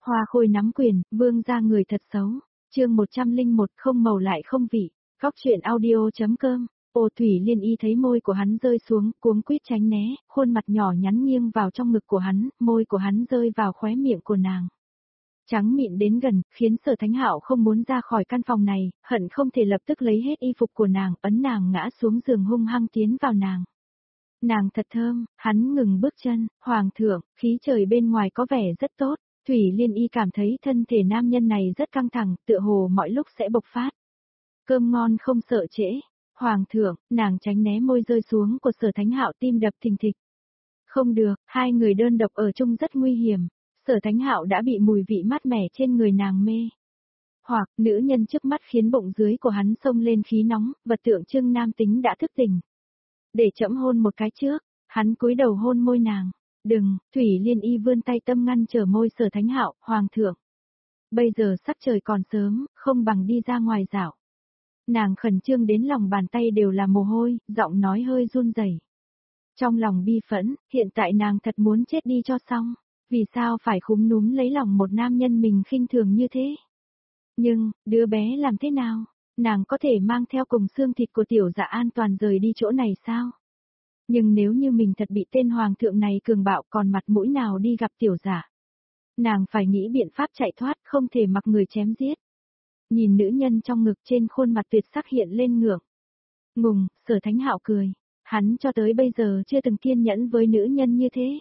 Hoa Khôi nắm quyền, vương ra người thật xấu. Chương 101 không màu lại không vị. Góc truyện audio.com. Ô Thủy Liên Y thấy môi của hắn rơi xuống, cuống quýt tránh né, khuôn mặt nhỏ nhắn nghiêng vào trong ngực của hắn, môi của hắn rơi vào khóe miệng của nàng. Trắng mịn đến gần, khiến Sở Thánh Hạo không muốn ra khỏi căn phòng này, hận không thể lập tức lấy hết y phục của nàng, ấn nàng ngã xuống giường hung hăng tiến vào nàng. Nàng thật thơm, hắn ngừng bước chân, hoàng thượng, khí trời bên ngoài có vẻ rất tốt, Thủy Liên Y cảm thấy thân thể nam nhân này rất căng thẳng, tựa hồ mọi lúc sẽ bộc phát. Cơm ngon không sợ trễ, hoàng thượng, nàng tránh né môi rơi xuống của Sở Thánh Hạo, tim đập thình thịch. Không được, hai người đơn độc ở chung rất nguy hiểm. Sở Thánh Hạo đã bị mùi vị mát mẻ trên người nàng mê. Hoặc, nữ nhân trước mắt khiến bụng dưới của hắn xông lên khí nóng, vật tượng trưng nam tính đã thức tỉnh. Để trẫm hôn một cái trước, hắn cúi đầu hôn môi nàng. Đừng, Thủy Liên Y vươn tay tâm ngăn trở môi Sở Thánh Hạo, hoàng thượng. Bây giờ sắc trời còn sớm, không bằng đi ra ngoài dạo. Nàng khẩn trương đến lòng bàn tay đều là mồ hôi, giọng nói hơi run rẩy. Trong lòng bi phẫn, hiện tại nàng thật muốn chết đi cho xong. Vì sao phải khúm núm lấy lòng một nam nhân mình khinh thường như thế? Nhưng, đứa bé làm thế nào? Nàng có thể mang theo cùng xương thịt của tiểu dạ an toàn rời đi chỗ này sao? Nhưng nếu như mình thật bị tên hoàng thượng này cường bạo, còn mặt mũi nào đi gặp tiểu dạ? Nàng phải nghĩ biện pháp chạy thoát, không thể mặc người chém giết. Nhìn nữ nhân trong ngực, trên khuôn mặt tuyệt sắc hiện lên ngượng. Ngùng, Sở Thánh Hạo cười. Hắn cho tới bây giờ chưa từng kiên nhẫn với nữ nhân như thế.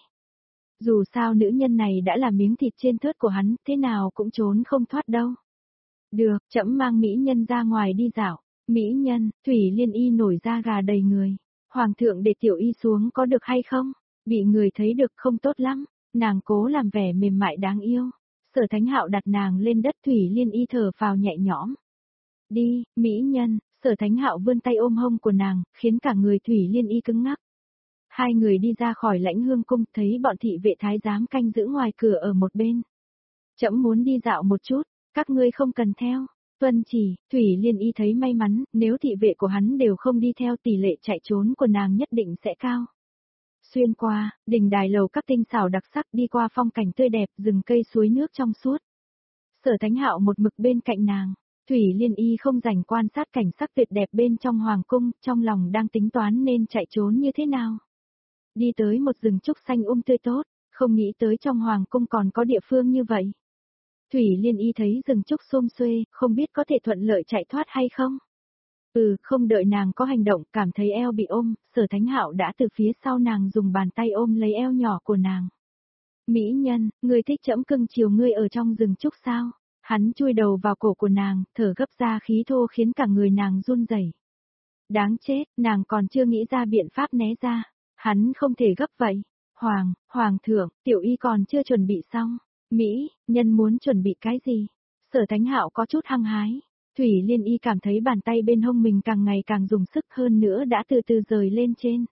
Dù sao nữ nhân này đã là miếng thịt trên thớt của hắn, thế nào cũng trốn không thoát đâu. Được, trẫm mang mỹ nhân ra ngoài đi dạo. Mỹ nhân, Thủy Liên Y nổi da gà đầy người. Hoàng thượng để tiểu y xuống có được hay không? Bị người thấy được không tốt lắm. Nàng cố làm vẻ mềm mại đáng yêu. Sở Thánh Hạo đặt nàng lên đất, Thủy Liên Y thở phào nhẹ nhõm. Đi, mỹ nhân, Sở Thánh Hạo vươn tay ôm hông của nàng, khiến cả người Thủy Liên Y cứng ngắc. Hai người đi ra khỏi Lãnh Hương cung, thấy bọn thị vệ thái giám canh giữ ngoài cửa ở một bên. Trẫm muốn đi dạo một chút, các ngươi không cần theo. Tuân chỉ, Thủy Liên Y thấy may mắn, nếu thị vệ của hắn đều không đi theo, tỷ lệ chạy trốn của nàng nhất định sẽ cao. Xuyên qua, đình đài lầu các tinh xảo đặc sắc, đi qua phong cảnh tươi đẹp, rừng cây suối nước trong suốt. Sở Thánh Hạo một mực bên cạnh nàng. Thủy Liên Y không rảnh quan sát cảnh sắc tuyệt đẹp bên trong hoàng cung, trong lòng đang tính toán nên chạy trốn như thế nào. Đi tới một rừng trúc xanh tươi tốt, không nghĩ tới trong hoàng cung còn có địa phương như vậy. Thủy Liên Y thấy rừng trúc xum xuê, không biết có thể thuận lợi chạy thoát hay không. Không đợi nàng có hành động, cảm thấy eo bị ôm, Sở Thánh Hạo đã từ phía sau nàng dùng bàn tay ôm lấy eo nhỏ của nàng. Mỹ nhân, người thích trẫm cưng chiều ngươi ở trong rừng trúc sao? Hắn chui đầu vào cổ của nàng, thở gấp ra khí thô khiến cả người nàng run rẩy. Đáng chết, nàng còn chưa nghĩ ra biện pháp né ra. Hắn không thể gấp vậy. Hoàng thượng, tiểu y còn chưa chuẩn bị xong. Mỹ, nhân muốn chuẩn bị cái gì? Sở Thánh Hạo có chút hăng hái. Thủy Liên Y cảm thấy bàn tay bên hông mình càng ngày càng dùng sức hơn nữa đã từ từ rời lên trên.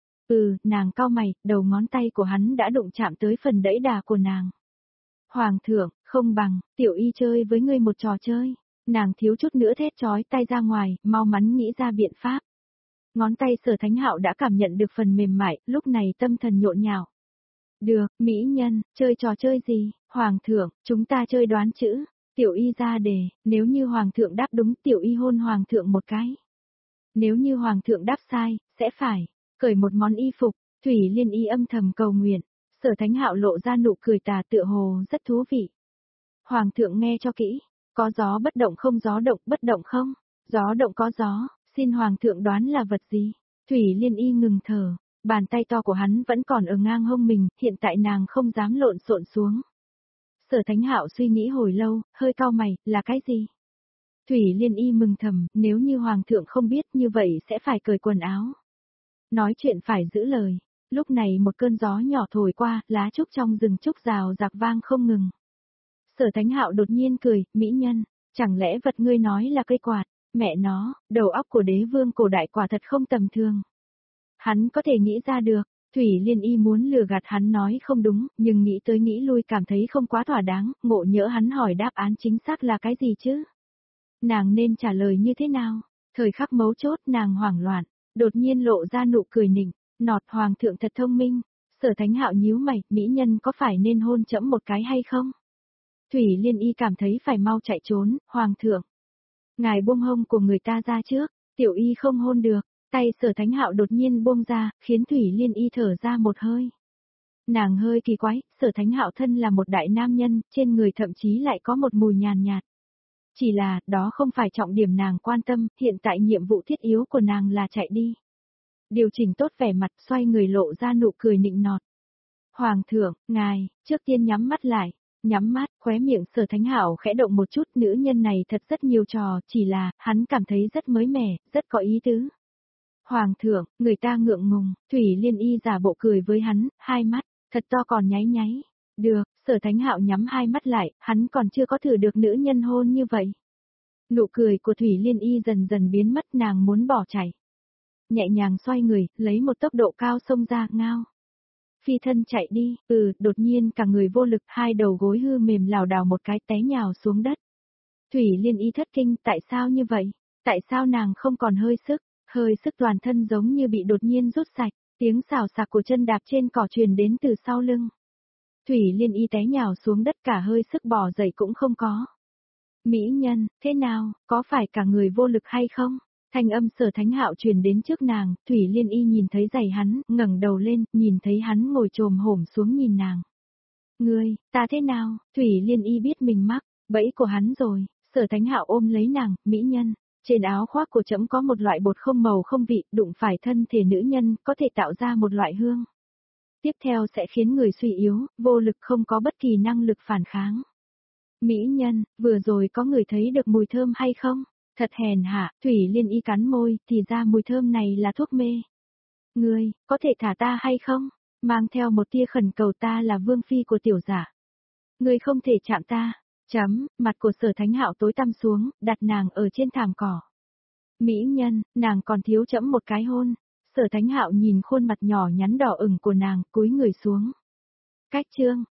Nàng cau mày, đầu ngón tay của hắn đã đụng chạm tới phần đẫy đà của nàng. Hoàng thượng, không bằng, tiểu y chơi với ngươi một trò chơi. Nàng thiếu chút nữa thét chói tay ra ngoài, mau mắn nghĩ ra biện pháp. Ngón tay Sở Thánh Hạo đã cảm nhận được phần mềm mại, lúc này tâm thần nhộn nhạo. Được, mỹ nhân, chơi trò chơi gì? Hoàng thượng, chúng ta chơi đoán chữ. Tiểu y ra đề, nếu như hoàng thượng đáp đúng, tiểu y hôn hoàng thượng một cái. Nếu như hoàng thượng đáp sai, sẽ phải cởi một món y phục. Thủy Liên Y âm thầm cầu nguyện. Sở Thánh Hạo lộ ra nụ cười tà, tựa hồ rất thú vị. Hoàng thượng nghe cho kỹ, có gió bất động không, gió động bất động không? Gió động có gió, xin hoàng thượng đoán là vật gì? Thủy Liên Y ngừng thở, bàn tay to của hắn vẫn còn ở ngang hông mình, hiện tại nàng không dám lộn xộn xuống. Sở Thánh Hạo suy nghĩ hồi lâu, hơi cau mày, là cái gì? Thủy Liên Y mừng thầm, nếu như hoàng thượng không biết như vậy sẽ phải cởi quần áo. Nói chuyện phải giữ lời. Lúc này một cơn gió nhỏ thổi qua, lá trúc trong rừng trúc rào rạc vang không ngừng. Sở Thánh Hạo đột nhiên cười, mỹ nhân, chẳng lẽ vật ngươi nói là cây quạt? Mẹ nó, đầu óc của đế vương cổ đại quả thật không tầm thường. Hắn có thể nghĩ ra được. Thủy Liên Y muốn lừa gạt hắn nói không đúng, nhưng nghĩ tới nghĩ lui cảm thấy không quá thỏa đáng, ngộ nhỡ hắn hỏi đáp án chính xác là cái gì chứ? Nàng nên trả lời như thế nào? Thời khắc mấu chốt nàng hoảng loạn, đột nhiên lộ ra nụ cười nịnh, nọt hoàng thượng thật thông minh. Sở Thánh Hạo nhíu mày, mỹ nhân có phải nên hôn trẫm một cái hay không? Thủy Liên Y cảm thấy phải mau chạy trốn, hoàng thượng. Ngài buông hông của người ta ra trước, tiểu y không hôn được, tay Sở Thánh Hạo đột nhiên buông ra, khiến Thủy Liên Y thở ra một hơi. Nàng hơi kỳ quái, Sở Thánh Hạo thân là một đại nam nhân, trên người thậm chí lại có một mùi nhàn nhạt. Chỉ là, đó không phải trọng điểm nàng quan tâm, hiện tại nhiệm vụ thiết yếu của nàng là chạy đi. Điều chỉnh tốt vẻ mặt, xoay người lộ ra nụ cười nịnh nọt. Hoàng thượng, ngài, trước tiên nhắm mắt lại. Nhắm mắt, khóe miệng Sở Thánh Hạo khẽ động một chút, nữ nhân này thật rất nhiều trò, chỉ là, hắn cảm thấy rất mới mẻ, rất có ý tứ. Hoàng thượng, người ta ngượng ngùng, Thủy Liên Y giả bộ cười với hắn, hai mắt, thật to còn nháy nháy. Được, Sở Thánh Hạo nhắm hai mắt lại, hắn còn chưa có thử được nữ nhân hôn như vậy. Nụ cười của Thủy Liên Y dần dần biến mất, nàng muốn bỏ chạy. Nhẹ nhàng xoay người, lấy một tốc độ cao xông ra, ngao. Phi thân chạy đi, đột nhiên cả người vô lực, hai đầu gối hư mềm lảo đảo một cái té nhào xuống đất. Thủy Liên Y thất kinh, tại sao như vậy? Tại sao nàng không còn hơi sức toàn thân giống như bị đột nhiên rút sạch, tiếng xào xạc của chân đạp trên cỏ truyền đến từ sau lưng. Thủy Liên Y té nhào xuống đất, cả hơi sức bò dậy cũng không có. Mỹ nhân, thế nào, có phải cả người vô lực hay không? Thanh âm Sở Thánh Hạo truyền đến trước nàng, Thủy Liên Y nhìn thấy giày hắn, ngẩng đầu lên, nhìn thấy hắn ngồi chồm hổm xuống nhìn nàng. Ngươi, ta thế nào? Thủy Liên Y biết mình mắc bẫy của hắn rồi. Sở Thánh Hạo ôm lấy nàng, mỹ nhân, trên áo khoác của trẫm có một loại bột không màu không vị, đụng phải thân thể nữ nhân, có thể tạo ra một loại hương. Tiếp theo sẽ khiến người suy yếu, vô lực, không có bất kỳ năng lực phản kháng. Mỹ nhân, vừa rồi có người thấy được mùi thơm hay không? Thật hèn hạ, Thủy Liên Y cắn môi, thì ra mùi thơm này là thuốc mê. Ngươi, có thể thả ta hay không? Mang theo một tia khẩn cầu, ta là vương phi của tiểu giả. Ngươi không thể chạm ta. Mặt của Sở Thánh Hạo tối tăm xuống, đặt nàng ở trên thảm cỏ. Mỹ nhân, nàng còn thiếu trẫm một cái hôn. Sở Thánh Hạo nhìn khuôn mặt nhỏ nhắn đỏ ửng của nàng, cúi người xuống. Cách chương.